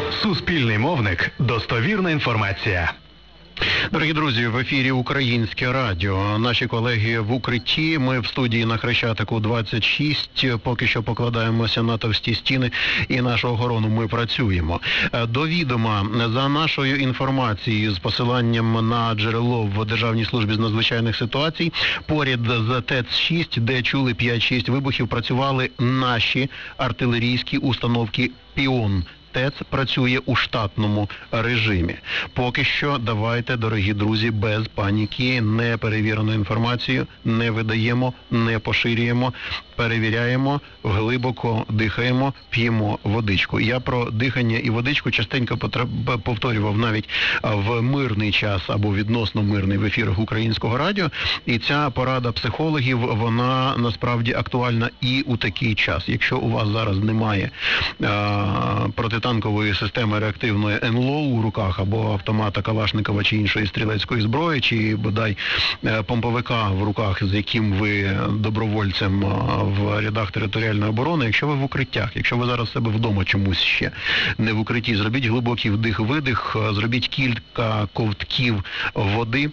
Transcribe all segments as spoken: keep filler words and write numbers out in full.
Суспільний мовник. Достовірна інформація. Дорогі друзі, в ефірі Українське радіо. Наші колеги в укритті. Ми в студії на Хрещатику двадцять шість. Поки що покладаємося на товсті стіни і нашу охорону ми працюємо. До відома, за нашою інформацією, з посиланням на джерело в Державній службі з надзвичайних ситуацій, поряд з ТЕЦ шість, де чули п'ять-шість вибухів, працювали наші артилерійські установки «Піон». ТЕЦ працює у штатному режимі. Поки що давайте, дорогі друзі, без паніки, неперевірену інформацію не видаємо, не поширюємо, перевіряємо, глибоко дихаємо, п'ємо водичку. Я про дихання і водичку частенько повторював навіть в мирний час або відносно мирний в ефірах Українського радіо. І ця порада психологів, вона насправді актуальна і у такий час. Якщо у вас зараз немає а, протитанкової системи реактивної ен ел о у руках, або автомата Калашникова чи іншої стрілецької зброї, чи бодай помповика в руках, з яким ви добровольцем в рядах територіальної оборони, якщо ви в укриттях, якщо ви зараз себе вдома чомусь ще не в укритті, зробіть глибокий вдих-видих, зробіть кілька ковтків води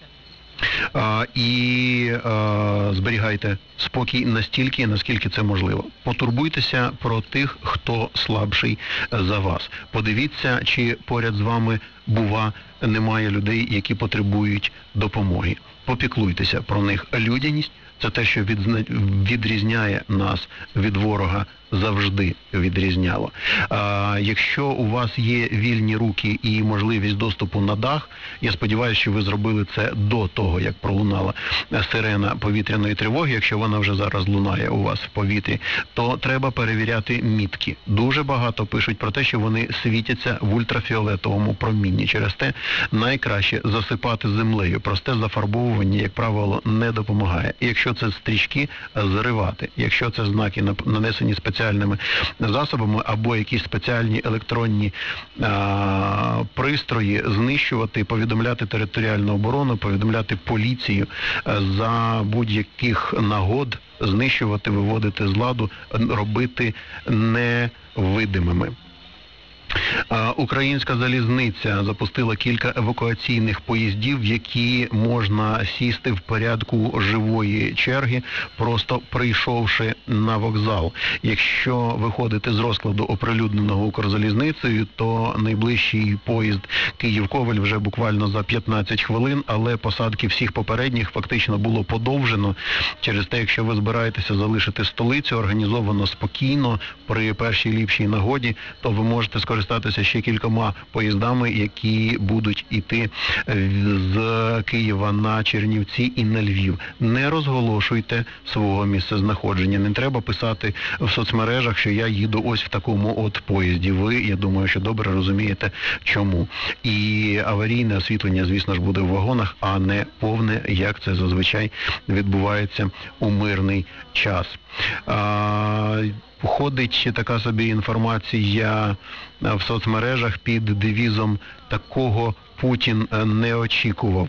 а, і а, зберігайте спокій настільки, наскільки це можливо. Потурбуйтеся про тих, хто слабший за вас. Подивіться, чи поряд з вами, бува, немає людей, які потребують допомоги. Попіклуйтеся про них. Людяність – це те, що відрізняє нас від ворога, завжди відрізняло. А, якщо у вас є вільні руки і можливість доступу на дах, я сподіваюся, що ви зробили це до того, як пролунала сирена повітряної тривоги. Якщо вона вже зараз лунає у вас в повітрі, то треба перевіряти мітки. Дуже багато пишуть про те, що вони світяться в ультрафіолетовому промінні. Через те найкраще засипати землею. Просте зафарбовування, як правило, не допомагає. Якщо це стрічки, зривати. Якщо це знаки, нанесені спеціальними засобами, або якісь спеціальні електронні а, пристрої, знищувати, повідомляти територіальну оборону, повідомляти поліцію за будь-яких нагод, знищувати, виводити з ладу, робити невидимими. Українська залізниця запустила кілька евакуаційних поїздів, в які можна сісти в порядку живої черги, просто прийшовши на вокзал. Якщо виходити з розкладу, оприлюдненого Укрзалізницею, то найближчий поїзд Київ-Ковель вже буквально за п'ятнадцять хвилин, але посадки всіх попередніх фактично було подовжено. Через те, якщо ви збираєтеся залишити столицю організовано, спокійно, при першій ліпшій нагоді, то ви можете скористатися ще кількома поїздами, які будуть іти з Києва на Чернівці і на Львів. Не розголошуйте свого місцезнаходження. Не треба писати в соцмережах, що я їду ось в такому от поїзді. Ви, я думаю, що добре розумієте, чому. І аварійне освітлення, звісно ж, буде в вагонах, а не повне, як це зазвичай відбувається у мирний час. А, ходить така собі інформація в соцмережах під девізом «Такого Путін не очікував».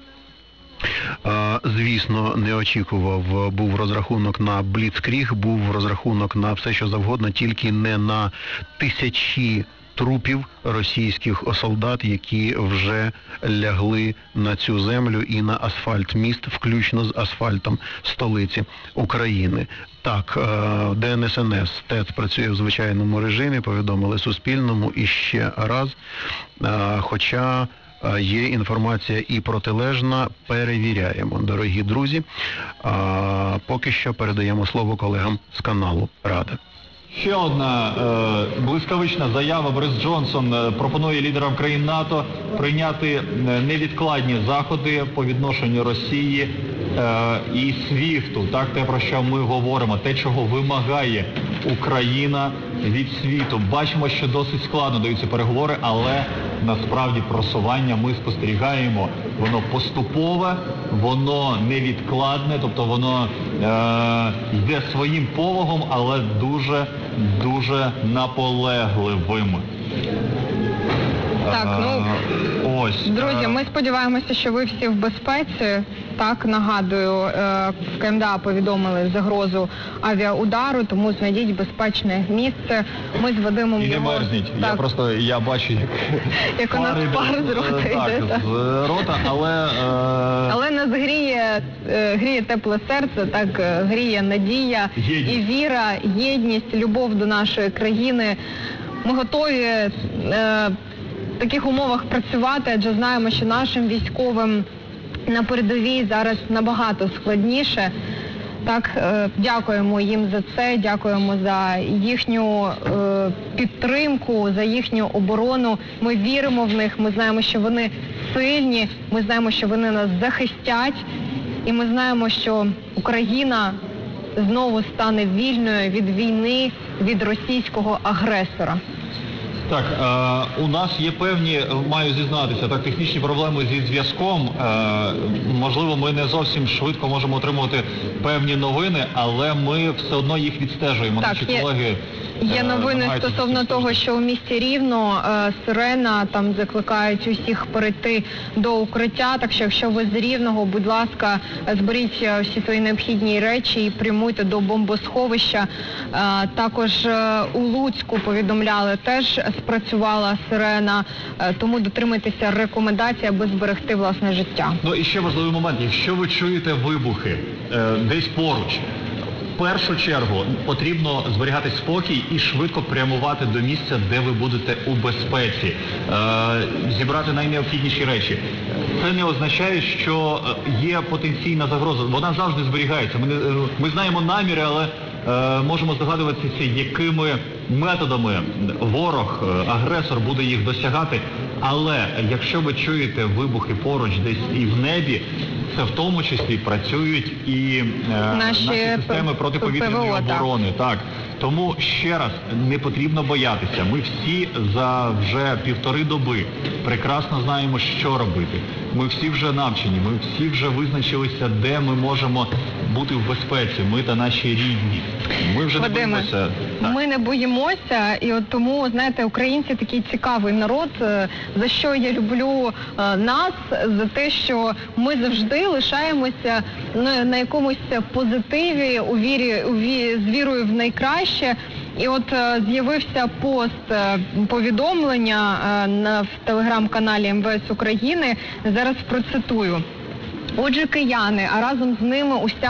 Звісно, не очікував. Був розрахунок на бліцкріг, був розрахунок на все, що завгодно, тільки не на тисячі трупів російських солдат, які вже лягли на цю землю і на асфальт міст, включно з асфальтом столиці України. Так, Де ен ес ен ес, ТЕЦ працює в звичайному режимі, повідомили Суспільному і ще раз, хоча є інформація і протилежна, перевіряємо, дорогі друзі. Поки що передаємо слово колегам з каналу Рада. Ще одна е, блискавична заява. Борис Джонсон е, пропонує лідерам країн НАТО прийняти невідкладні заходи по відношенню Росії е, і свіфту. Так, те, про що ми говоримо, те, чого вимагає Україна від світу. Бачимо, що досить складно даються переговори, але насправді просування ми спостерігаємо. Воно поступове, воно невідкладне, тобто воно е, йде своїм повагом, але дуже, дуже наполегливим. Е, Так, ну, ось. друзі, Е, ми сподіваємося, що ви всі в безпеці. Так, нагадую, е, в КМДА повідомили загрозу авіаудару, тому знайдіть безпечне місце. Ми з Вадимом І не його... мерзніть. Я Так, просто, я бачу, як, як у нас пари, пар з рота е, так, йде. так. з рота, але... е, Але нас гріє, е, гріє тепле серце, так, е, гріє надія Єдність. і віра, єдність, любов до нашої країни. Ми готові е, в таких умовах працювати, адже знаємо, що нашим військовим на передовій зараз набагато складніше. Так, е, дякуємо їм за це, дякуємо за їхню е, підтримку, за їхню оборону. Ми віримо в них, ми знаємо, що вони сильні, ми знаємо, що вони нас захистять, і ми знаємо, що Україна знову стане вільною від війни, від російського агресора. Так, е, у нас є певні, маю зізнатися, так, технічні проблеми зі зв'язком. Е, можливо, ми не зовсім швидко можемо отримувати певні новини, але ми все одно їх відстежуємо. Так, Наші є- колеги Є е, новини намагаються стосовно це того, що у місті Рівно е, сирена, там закликають усіх перейти до укриття, так що якщо ви з Рівного, будь ласка, е, зберіть е, всі свої необхідні речі і прямуйте до бомбосховища. Е, також е, у Луцьку повідомляли, теж спрацювала сирена, е, тому дотримуйтеся рекомендацій, аби зберегти власне життя. Ну і ще важливий момент, якщо ви чуєте вибухи е, десь поруч, в першу чергу потрібно зберігати спокій і швидко прямувати до місця, де ви будете у безпеці, е, зібрати найнеобхідніші речі. Це не означає, що е, є потенційна загроза. Вона завжди зберігається. Ми, не, е, ми знаємо наміри, але е, можемо здогадуватися, якими методами ворог, е, агресор буде їх досягати. Але якщо ви чуєте вибухи поруч десь і в небі, це в тому числі працюють і е, Наші наші системи П- протиповітряної ПВО, так. оборони. Так. Тому ще раз, не потрібно боятися. Ми всі за вже півтори доби прекрасно знаємо, що робити. Ми всі вже навчені, ми всі вже визначилися, де ми можемо бути в безпеці, ми та наші рідні. Ми вже не Вадиме, боїмося. Так. ми не боїмося, і от тому, знаєте, українці такий цікавий народ, е, за що я люблю е, нас, за те, що ми завжди лишаємося на, на якомусь позитиві, у вірі, у ві, з вірою в найкраще. І от е, з'явився пост, е, повідомлення е, на, в телеграм-каналі Ем Ве Ес України, зараз процитую. Отже, кияни, а разом з ними уся